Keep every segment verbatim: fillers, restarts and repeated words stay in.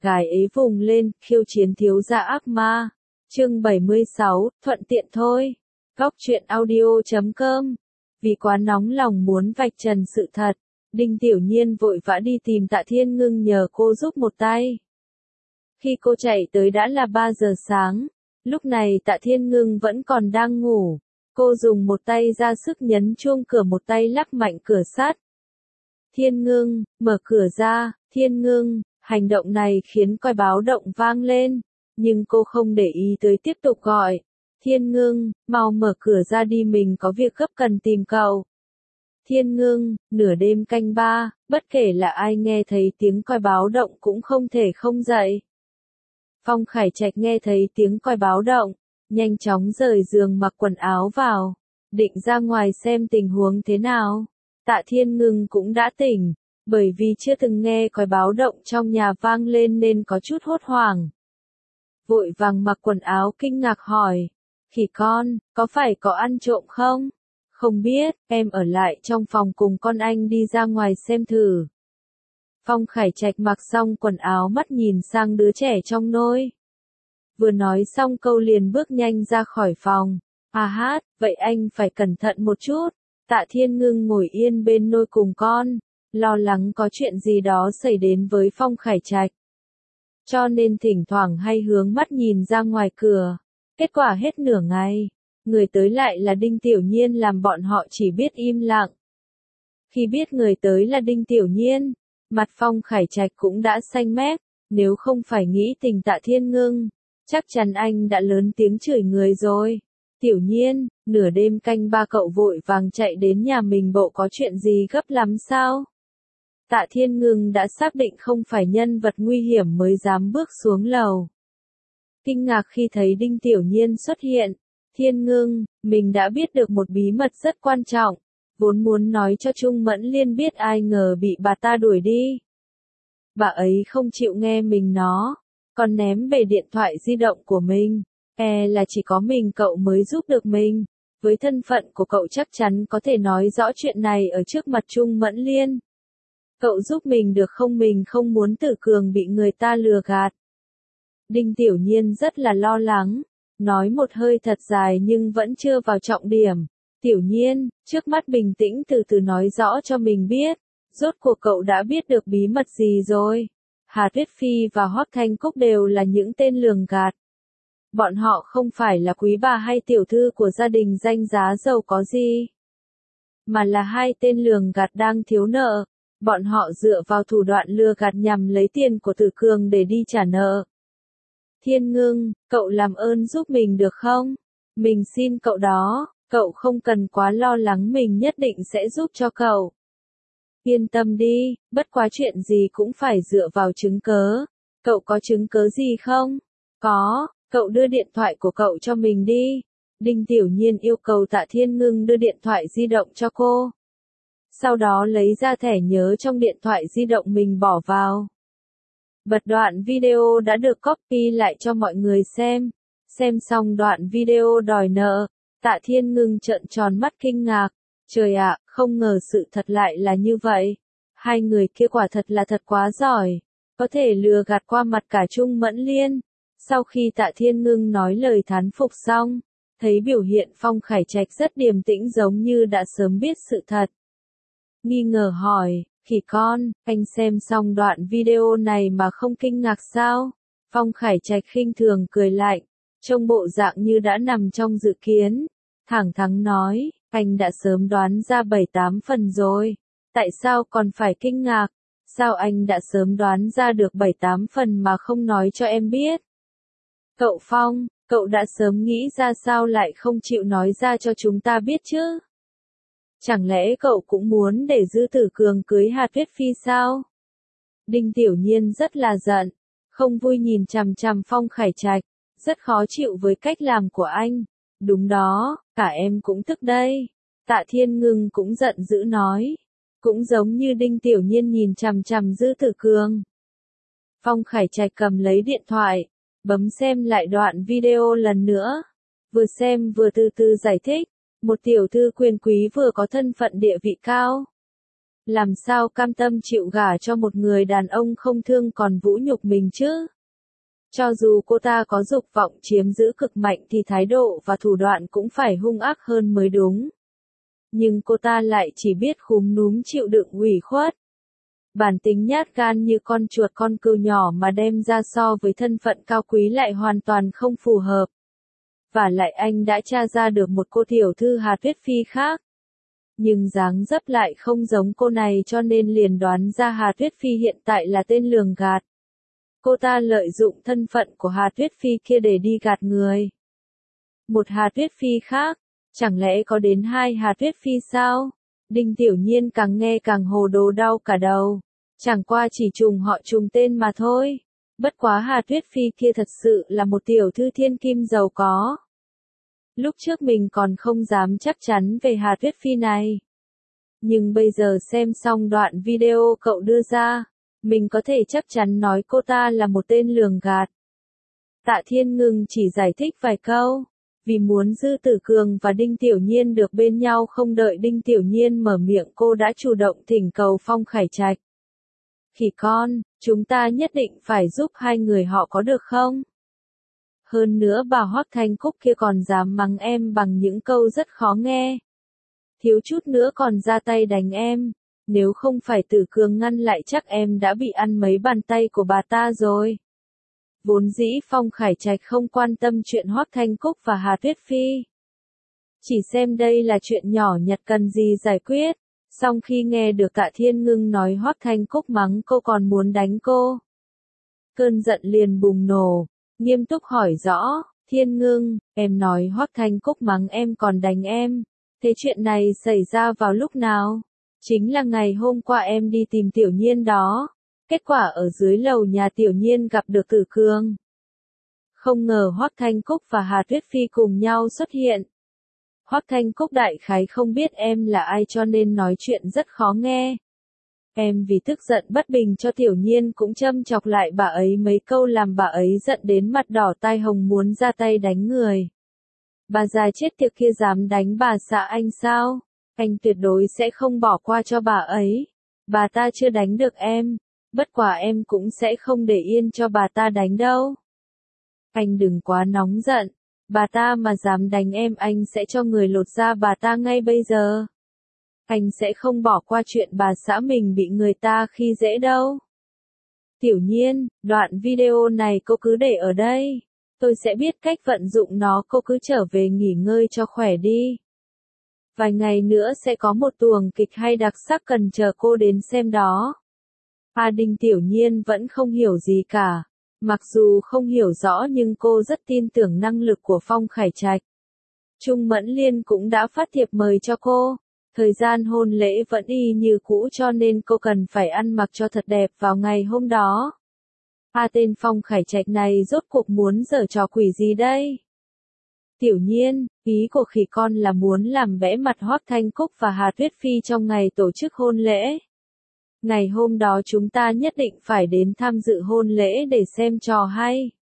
gái ấy vùng lên, khiêu chiến thiếu gia ác ma. Chương bảy mươi sáu, thuận tiện thôi. Góc truyện audio chấm com. Vì quá nóng lòng muốn vạch trần sự thật, Đinh Tiểu Nhiên vội vã đi tìm Tạ Thiên Ngưng nhờ cô giúp một tay. Khi cô chạy tới đã là ba giờ sáng, lúc này Tạ Thiên Ngưng vẫn còn đang ngủ. Cô dùng một tay ra sức nhấn chuông cửa, một tay lắc mạnh cửa sắt. Thiên Ngưng, mở cửa ra. Thiên Ngưng. Hành động này khiến còi báo động vang lên, nhưng cô không để ý tới, tiếp tục gọi. Thiên Ngưng, mau mở cửa ra đi, mình có việc gấp cần tìm cậu. Thiên Ngưng, nửa đêm canh ba, bất kể là ai nghe thấy tiếng còi báo động cũng không thể không dậy. Phong Khải Trạch nghe thấy tiếng còi báo động, nhanh chóng rời giường mặc quần áo vào, định ra ngoài xem tình huống thế nào. Tạ Thiên Ngưng cũng đã tỉnh, bởi vì chưa từng nghe còi báo động trong nhà vang lên nên có chút hốt hoảng. Vội vàng mặc quần áo kinh ngạc hỏi, khỉ con, có phải có ăn trộm không? Không biết, em ở lại trong phòng cùng con anh đi ra ngoài xem thử. Phong Khải Trạch mặc xong quần áo, mắt nhìn sang đứa trẻ trong nôi. Vừa nói xong câu liền bước nhanh ra khỏi phòng. À hát, vậy anh phải cẩn thận một chút. Tạ Thiên Ngưng ngồi yên bên nôi cùng con, lo lắng có chuyện gì đó xảy đến với Phong Khải Trạch. Cho nên thỉnh thoảng hay hướng mắt nhìn ra ngoài cửa. Kết quả hết nửa ngày, người tới lại là Đinh Tiểu Nhiên, làm bọn họ chỉ biết im lặng. Khi biết người tới là Đinh Tiểu Nhiên, mặt Phong Khải Trạch cũng đã xanh mét, nếu không phải nghĩ tình Tạ Thiên Ngưng, chắc chắn anh đã lớn tiếng chửi người rồi. Tiểu Nhiên, nửa đêm canh ba cậu vội vàng chạy đến nhà mình, bộ có chuyện gì gấp lắm sao? Tạ Thiên Ngưng đã xác định không phải nhân vật nguy hiểm mới dám bước xuống lầu. Kinh ngạc khi thấy Đinh Tiểu Nhiên xuất hiện. Thiên Ngưng, mình đã biết được một bí mật rất quan trọng, vốn muốn nói cho Trung Mẫn Liên biết, ai ngờ bị bà ta đuổi đi. Bà ấy không chịu nghe mình nó, còn ném về điện thoại di động của mình. E là chỉ có mình cậu mới giúp được mình. Với thân phận của cậu chắc chắn có thể nói rõ chuyện này ở trước mặt Trung Mẫn Liên. Cậu giúp mình được không, mình không muốn Tử Cường bị người ta lừa gạt. Đinh Tiểu Nhiên rất là lo lắng, nói một hơi thật dài nhưng vẫn chưa vào trọng điểm. Tiểu Nhiên, trước mắt bình tĩnh từ từ nói rõ cho mình biết, rốt cuộc cậu đã biết được bí mật gì rồi. Hà Tuyết Phi và Hoắc Thanh Cúc đều là những tên lường gạt. Bọn họ không phải là quý bà hay tiểu thư của gia đình danh giá giàu có gì, mà là hai tên lường gạt đang thiếu nợ. Bọn họ dựa vào thủ đoạn lừa gạt nhằm lấy tiền của Tử Cường để đi trả nợ. Thiên Ngưng, cậu làm ơn giúp mình được không? Mình xin cậu đó, cậu không cần quá lo lắng, mình nhất định sẽ giúp cho cậu. Yên tâm đi, bất quá chuyện gì cũng phải dựa vào chứng cớ. Cậu có chứng cớ gì không? Có, cậu đưa điện thoại của cậu cho mình đi. Đinh Tiểu Nhiên yêu cầu Tạ Thiên Ngưng đưa điện thoại di động cho cô. Sau đó lấy ra thẻ nhớ trong điện thoại di động mình bỏ vào. Bật đoạn video đã được copy lại cho mọi người xem. Xem xong đoạn video đòi nợ, Tạ Thiên Ngưng trợn tròn mắt kinh ngạc. Trời ạ, không ngờ sự thật lại là như vậy. Hai người kia quả thật là thật quá giỏi, có thể lừa gạt qua mặt cả Trung Mẫn Liên. Sau khi Tạ Thiên Ngưng nói lời thán phục xong, thấy biểu hiện Phong Khải Trạch rất điềm tĩnh, giống như đã sớm biết sự thật. Nghi ngờ hỏi, khỉ con, anh xem xong đoạn video này mà không kinh ngạc sao? Phong Khải Trạch khinh thường cười lạnh, trông bộ dạng như đã nằm trong dự kiến. Thẳng thắn nói, anh đã sớm đoán ra bảy tám phần rồi. Tại sao còn phải kinh ngạc? Sao anh đã sớm đoán ra được bảy tám phần mà không nói cho em biết? Cậu Phong, cậu đã sớm nghĩ ra sao lại không chịu nói ra cho chúng ta biết chứ? Chẳng lẽ cậu cũng muốn để giữ Tử Cường cưới Hà Tuyết Phi sao? Đinh Tiểu Nhiên rất là giận, không vui nhìn chằm chằm Phong Khải Trạch, rất khó chịu với cách làm của anh. Đúng đó, cả em cũng tức đây. Tạ Thiên Ngưng cũng giận dữ nói, cũng giống như Đinh Tiểu Nhiên nhìn chằm chằm giữ Tử Cường. Phong Khải Trạch cầm lấy điện thoại, bấm xem lại đoạn video lần nữa, vừa xem vừa từ từ giải thích. Một tiểu thư quyền quý vừa có thân phận địa vị cao, Làm sao cam tâm chịu gả cho một người đàn ông không thương còn vũ nhục mình chứ? Cho dù cô ta có dục vọng chiếm giữ cực mạnh thì thái độ và thủ đoạn cũng phải hung ác hơn mới đúng. Nhưng cô ta lại chỉ biết khúm núm chịu đựng ủy khuất. Bản tính nhát gan như con chuột con cừu nhỏ mà đem ra so với thân phận cao quý lại hoàn toàn không phù hợp. Và lại anh đã tra ra được một cô tiểu thư Hà Tuyết Phi khác. Nhưng dáng dấp lại không giống cô này cho nên liền đoán ra Hà Tuyết Phi hiện tại là tên lường gạt. Cô ta lợi dụng thân phận của Hà Tuyết Phi kia để đi gạt người. Một Hà Tuyết Phi khác, chẳng lẽ có đến hai Hà Tuyết Phi sao? Đinh Tiểu Nhiên càng nghe càng hồ đồ đau cả đầu. Chẳng qua chỉ trùng họ trùng tên mà thôi. Bất quá Hà Tuyết Phi kia thật sự là một tiểu thư thiên kim giàu có. Lúc trước mình còn không dám chắc chắn về Hà Tuyết Phi này. Nhưng bây giờ xem xong đoạn video cậu đưa ra, mình có thể chắc chắn nói cô ta là một tên lường gạt. Tạ Thiên Ngưng chỉ giải thích vài câu, vì muốn Dư Tử Cường và Đinh Tiểu Nhiên được bên nhau không đợi Đinh Tiểu Nhiên mở miệng cô đã chủ động thỉnh cầu Phong Khải Trạch. Khỉ con, chúng ta nhất định phải giúp hai người họ có được không? Hơn nữa bà Hoắc Thanh Cúc kia còn dám mắng em bằng những câu rất khó nghe. Thiếu chút nữa còn ra tay đánh em. Nếu không phải Tử Cường ngăn lại chắc em đã bị ăn mấy bàn tay của bà ta rồi. Vốn dĩ Phong Khải Trạch không quan tâm chuyện Hoắc Thanh Cúc và Hà Tuyết Phi. Chỉ xem đây là chuyện nhỏ nhặt cần gì giải quyết. Song khi nghe được Tạ Thiên Ngưng nói Hoắc Thanh Cúc mắng cô còn muốn đánh cô. Cơn giận liền bùng nổ, nghiêm túc hỏi rõ, Thiên Ngưng, em nói Hoắc Thanh Cúc mắng em còn đánh em. Thế chuyện này xảy ra vào lúc nào? Chính là ngày hôm qua em đi tìm Tiểu Nhiên đó. Kết quả ở dưới lầu nhà Tiểu Nhiên gặp được Tử Cường. Không ngờ Hoắc Thanh Cúc và Hà Tuyết Phi cùng nhau xuất hiện. Hoắc Thanh Cúc đại khái không biết em là ai cho nên nói chuyện rất khó nghe. Em vì tức giận bất bình cho Tiểu Nhiên cũng châm chọc lại bà ấy mấy câu làm bà ấy giận đến mặt đỏ tai hồng muốn ra tay đánh người. Bà già chết tiệt kia dám đánh bà xã anh sao? Anh tuyệt đối sẽ không bỏ qua cho bà ấy. Bà ta chưa đánh được em, bất quả em cũng sẽ không để yên cho bà ta đánh đâu. Anh đừng quá nóng giận, bà ta mà dám đánh em anh sẽ cho người lột da bà ta ngay bây giờ. Anh sẽ không bỏ qua chuyện bà xã mình bị người ta khi dễ đâu. Tiểu Nhiên, đoạn video này cô cứ để ở đây. Tôi sẽ biết cách vận dụng nó, cô cứ trở về nghỉ ngơi cho khỏe đi. Vài ngày nữa sẽ có một tuồng kịch hay đặc sắc cần chờ cô đến xem đó. A Đinh Tiểu Nhiên vẫn không hiểu gì cả. Mặc dù không hiểu rõ nhưng cô rất tin tưởng năng lực của Phong Khải Trạch. Trung Mẫn Liên cũng đã phát thiệp mời cho cô. Thời gian hôn lễ vẫn y như cũ cho nên cô cần phải ăn mặc cho thật đẹp vào ngày hôm đó. A tên Phong Khải Trạch này rốt cuộc muốn giở trò quỷ gì đây? Tiểu Nhiên, ý của khỉ con là muốn làm bẽ mặt Hoắc Thanh Cúc và Hà Tuyết Phi trong ngày tổ chức hôn lễ. Ngày hôm đó chúng ta nhất định phải đến tham dự hôn lễ để xem trò hay.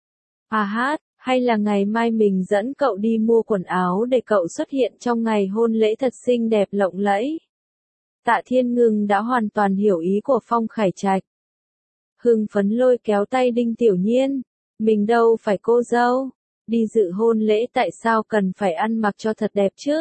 À hát, hay là ngày mai mình dẫn cậu đi mua quần áo để cậu xuất hiện trong ngày hôn lễ thật xinh đẹp lộng lẫy. Tạ Thiên Ngưng đã hoàn toàn hiểu ý của Phong Khải Trạch. Hưng phấn lôi kéo tay Đinh Tiểu Nhiên. Mình đâu phải cô dâu. Đi dự hôn lễ tại sao cần phải ăn mặc cho thật đẹp chứ?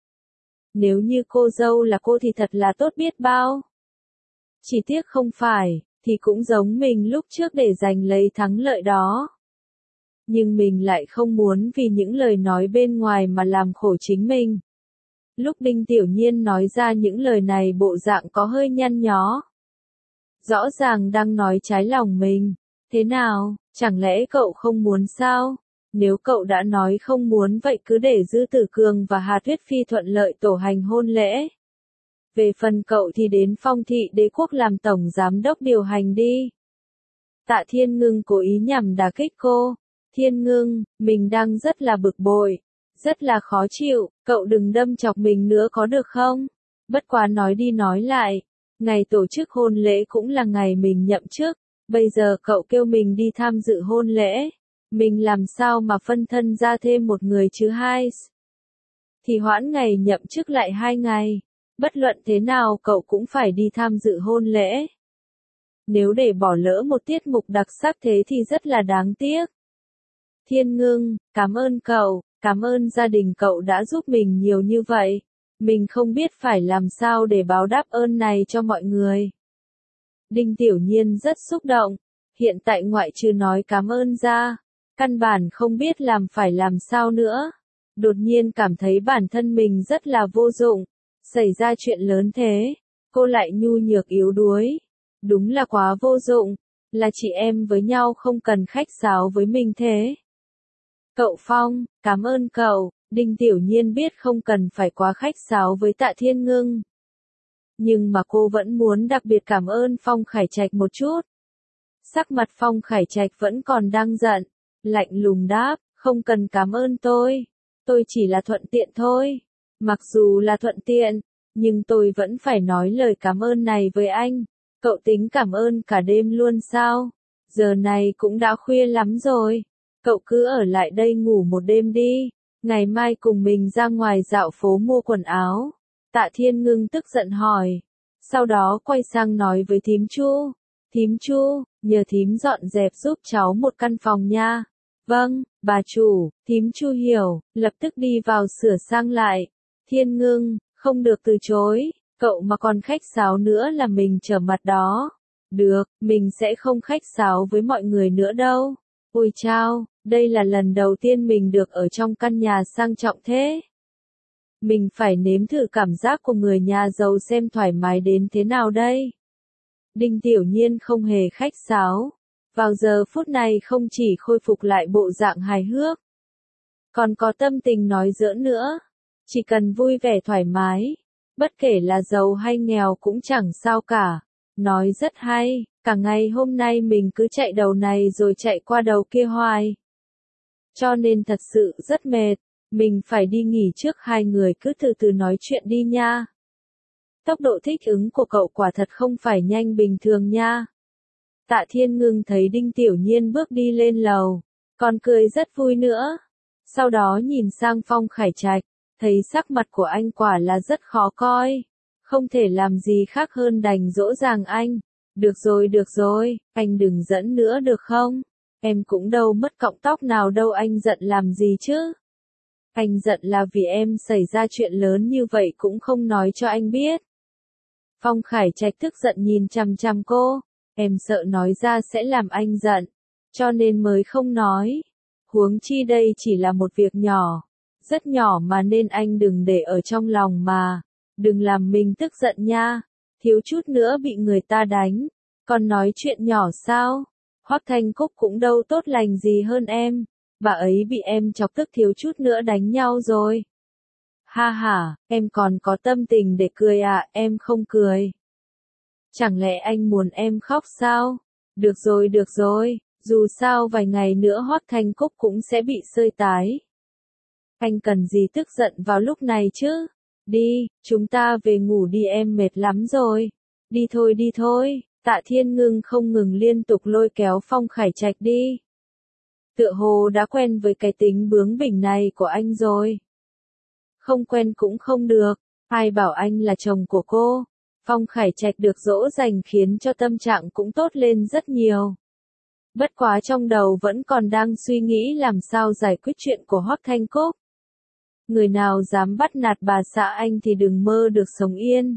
Nếu như cô dâu là cô thì thật là tốt biết bao. Chỉ tiếc không phải, thì cũng giống mình lúc trước để giành lấy thắng lợi đó. Nhưng mình lại không muốn vì những lời nói bên ngoài mà làm khổ chính mình. Lúc Đinh Tiểu Nhiên nói ra những lời này bộ dạng có hơi nhăn nhó. Rõ ràng đang nói trái lòng mình. Thế nào, chẳng lẽ cậu không muốn sao? Nếu cậu đã nói không muốn vậy cứ để Dư Tử Cường và Hà Tuyết Phi thuận lợi tổ hành hôn lễ. Về phần cậu thì đến Phong Thị Đế Quốc làm tổng giám đốc điều hành đi. Tạ Thiên Ngưng cố ý nhằm đả kích cô. Thiên Ngưng, mình đang rất là bực bội, rất là khó chịu, cậu đừng đâm chọc mình nữa có được không? Bất quá nói đi nói lại, ngày tổ chức hôn lễ cũng là ngày mình nhậm chức, bây giờ cậu kêu mình đi tham dự hôn lễ, mình làm sao mà phân thân ra thêm một người chứ hai? Thì hoãn ngày nhậm chức lại hai ngày, Bất luận thế nào cậu cũng phải đi tham dự hôn lễ. Nếu để bỏ lỡ một tiết mục đặc sắc thế thì rất là đáng tiếc. Thiên Ngưng, cảm ơn cậu, cảm ơn gia đình cậu đã giúp mình nhiều như vậy. Mình không biết phải làm sao để báo đáp ơn này cho mọi người. Đinh Tiểu Nhiên rất xúc động. Hiện tại ngoại trừ nói cảm ơn ra, căn bản không biết làm phải làm sao nữa. Đột nhiên cảm thấy bản thân mình rất là vô dụng. Xảy ra chuyện lớn thế, cô lại nhu nhược yếu đuối. Đúng là quá vô dụng, là chị em với nhau không cần khách sáo với mình thế. Cậu Phong, cảm ơn cậu. Đinh Tiểu Nhiên biết không cần phải quá khách sáo với Tạ Thiên Ngưng. Nhưng mà cô vẫn muốn đặc biệt cảm ơn Phong Khải Trạch một chút. Sắc mặt Phong Khải Trạch vẫn còn đang giận, lạnh lùng đáp, không cần cảm ơn tôi. Tôi chỉ là thuận tiện thôi. Mặc dù là thuận tiện, nhưng tôi vẫn phải nói lời cảm ơn này với anh. Cậu tính cảm ơn cả đêm luôn sao? Giờ này cũng đã khuya lắm rồi. Cậu cứ ở lại đây ngủ một đêm đi. Ngày mai cùng mình ra ngoài dạo phố mua quần áo. Tạ Thiên Ngưng tức giận hỏi. Sau đó quay sang nói với thím Chu. Thím Chu, nhờ thím dọn dẹp giúp cháu một căn phòng nha. Vâng, bà chủ. Thím Chu hiểu, lập tức đi vào sửa sang lại. Thiên Ngưng, không được từ chối. Cậu mà còn khách sáo nữa là mình trở mặt đó. Được, mình sẽ không khách sáo với mọi người nữa đâu. Ôi chao, đây là lần đầu tiên mình được ở trong căn nhà sang trọng thế. Mình phải nếm thử cảm giác của người nhà giàu xem thoải mái đến thế nào đây. Đinh Tiểu Nhiên không hề khách sáo. Vào giờ phút này không chỉ khôi phục lại bộ dạng hài hước, còn có tâm tình nói giỡn nữa. Chỉ cần vui vẻ thoải mái, bất kể là giàu hay nghèo cũng chẳng sao cả. Nói rất hay, cả ngày hôm nay mình cứ chạy đầu này rồi chạy qua đầu kia hoài. Cho nên thật sự rất mệt, mình phải đi nghỉ trước, hai người cứ từ từ nói chuyện đi nha. Tốc độ thích ứng của cậu quả thật không phải nhanh bình thường nha. Tạ Thiên Ngưng thấy Đinh Tiểu Nhiên bước đi lên lầu, còn cười rất vui nữa. Sau đó nhìn sang Phong Khải Trạch, thấy sắc mặt của anh quả là rất khó coi. Không thể làm gì khác hơn đành dỗ dàng anh. Được rồi được rồi, anh đừng giỡn nữa được không? Em cũng đâu mất cọng tóc nào đâu, anh giận làm gì chứ? Anh giận là vì em xảy ra chuyện lớn như vậy cũng không nói cho anh biết. Phong Khải Trạch tức giận nhìn chằm chằm cô. Em sợ nói ra sẽ làm anh giận, cho nên mới không nói. Huống chi đây chỉ là một việc nhỏ, rất nhỏ mà nên anh đừng để ở trong lòng mà. Đừng làm mình tức giận nha, thiếu chút nữa bị người ta đánh. Còn nói chuyện nhỏ sao? Hoắc Thanh Cúc cũng đâu tốt lành gì hơn em. Bà ấy bị em chọc tức thiếu chút nữa đánh nhau rồi. Ha ha, em còn có tâm tình để cười à, em không cười. Chẳng lẽ anh muốn em khóc sao? Được rồi được rồi, dù sao vài ngày nữa Hoắc Thanh Cúc cũng sẽ bị sơi tái. Anh cần gì tức giận vào lúc này chứ? Đi, chúng ta về ngủ đi, em mệt lắm rồi. Đi thôi đi thôi. Tạ Thiên Ngưng không ngừng liên tục lôi kéo Phong Khải Trạch đi. Tựa hồ đã quen với cái tính bướng bỉnh này của anh rồi. Không quen cũng không được, ai bảo anh là chồng của cô. Phong Khải Trạch được dỗ dành khiến cho tâm trạng cũng tốt lên rất nhiều. Bất quá trong đầu vẫn còn đang suy nghĩ làm sao giải quyết chuyện của Hoắc Thanh Cúc. Người nào dám bắt nạt bà xã anh thì đừng mơ được sống yên.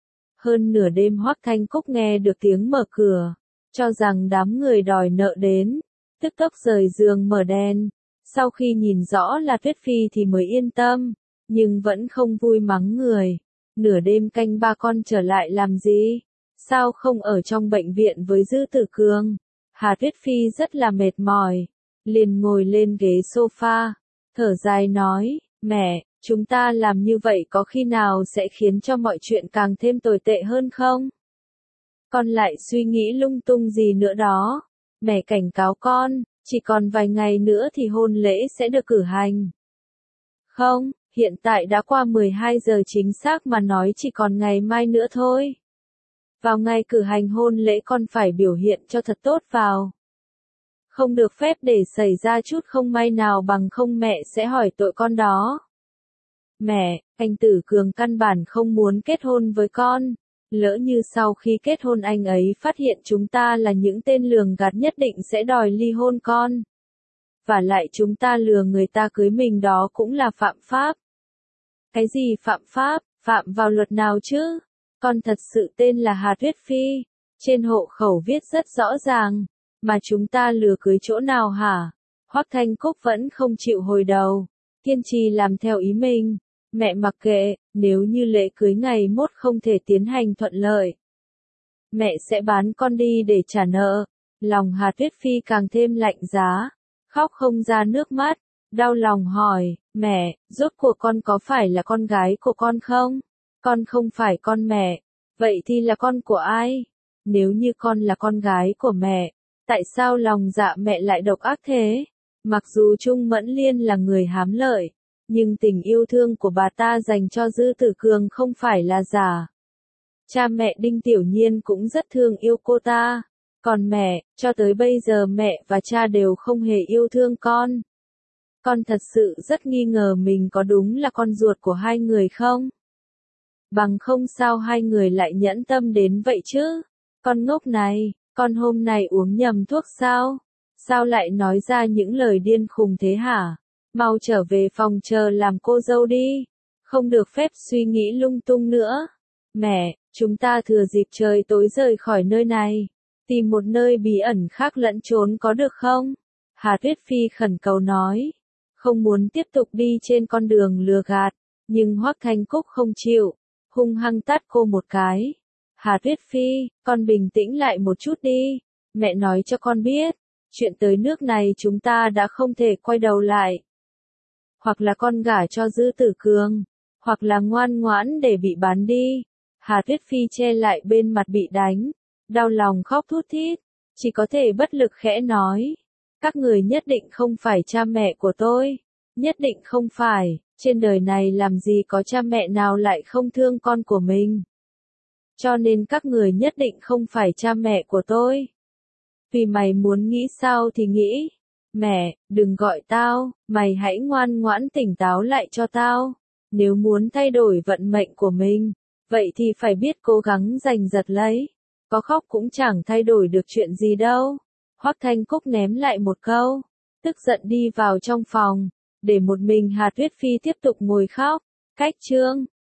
Hơn nửa đêm Hoắc Thanh Cúc nghe được tiếng mở cửa, cho rằng đám người đòi nợ đến, tức tốc rời giường mở đèn. Sau khi nhìn rõ là Tuyết Phi thì mới yên tâm, nhưng vẫn không vui mắng người. Nửa đêm canh ba con trở lại làm gì? Sao không ở trong bệnh viện với Dư Tử Cường? Hà Tuyết Phi rất là mệt mỏi, liền ngồi lên ghế sofa, thở dài nói, mẹ, chúng ta làm như vậy có khi nào sẽ khiến cho mọi chuyện càng thêm tồi tệ hơn không? Con lại suy nghĩ lung tung gì nữa đó. Mẹ cảnh cáo con, chỉ còn vài ngày nữa thì hôn lễ sẽ được cử hành. Không, hiện tại đã qua mười hai giờ chính xác mà nói chỉ còn ngày mai nữa thôi. Vào ngày cử hành hôn lễ con phải biểu hiện cho thật tốt vào. Không được phép để xảy ra chút không may nào, bằng không mẹ sẽ hỏi tội con đó. Mẹ, anh Tử Cường căn bản không muốn kết hôn với con. Lỡ như sau khi kết hôn anh ấy phát hiện chúng ta là những tên lường gạt nhất định sẽ đòi ly hôn con. Và lại chúng ta lừa người ta cưới mình đó cũng là phạm pháp. Cái gì phạm pháp, phạm vào luật nào chứ? Con thật sự tên là Hà Tuyết Phi. Trên hộ khẩu viết rất rõ ràng. Mà chúng ta lừa cưới chỗ nào hả? Hoắc Thanh Cúc vẫn không chịu hồi đầu. Kiên trì làm theo ý mình. Mẹ mặc kệ, nếu như lễ cưới ngày mốt không thể tiến hành thuận lợi. Mẹ sẽ bán con đi để trả nợ. Lòng Hà Tuyết Phi càng thêm lạnh giá. Khóc không ra nước mắt. Đau lòng hỏi, mẹ, rốt cuộc con có phải là con gái của con không? Con không phải con mẹ. Vậy thì là con của ai? Nếu như con là con gái của mẹ, tại sao lòng dạ mẹ lại độc ác thế? Mặc dù Trung Mẫn Liên là người hám lợi, nhưng tình yêu thương của bà ta dành cho Dư Tử Cường không phải là giả. Cha mẹ Đinh Tiểu Nhiên cũng rất thương yêu cô ta. Còn mẹ, cho tới bây giờ mẹ và cha đều không hề yêu thương con. Con thật sự rất nghi ngờ mình có đúng là con ruột của hai người không? Bằng không sao hai người lại nhẫn tâm đến vậy chứ? Con ngốc này, con hôm nay uống nhầm thuốc sao? Sao lại nói ra những lời điên khùng thế hả? Mau trở về phòng chờ làm cô dâu đi. Không được phép suy nghĩ lung tung nữa. Mẹ, chúng ta thừa dịp trời tối rời khỏi nơi này. Tìm một nơi bí ẩn khác lẫn trốn có được không? Hà Tuyết Phi khẩn cầu nói. Không muốn tiếp tục đi trên con đường lừa gạt. Nhưng Hoắc Thanh Cúc không chịu. Hung hăng tát cô một cái. Hà Tuyết Phi, con bình tĩnh lại một chút đi. Mẹ nói cho con biết. Chuyện tới nước này chúng ta đã không thể quay đầu lại. Hoặc là con gả cho Dư Tử Cường. Hoặc là ngoan ngoãn để bị bán đi. Hà Tuyết Phi che lại bên mặt bị đánh. Đau lòng khóc thút thít. Chỉ có thể bất lực khẽ nói. Các người nhất định không phải cha mẹ của tôi. Nhất định không phải. Trên đời này làm gì có cha mẹ nào lại không thương con của mình. Cho nên các người nhất định không phải cha mẹ của tôi. Vì mày muốn nghĩ sao thì nghĩ. Mẹ, đừng gọi tao, mày hãy ngoan ngoãn tỉnh táo lại cho tao. Nếu muốn thay đổi vận mệnh của mình, vậy thì phải biết cố gắng giành giật lấy. Có khóc cũng chẳng thay đổi được chuyện gì đâu. Hoắc Thanh Cúc ném lại một câu, tức giận đi vào trong phòng, để một mình Hà Tuyết Phi tiếp tục ngồi khóc. Cách chương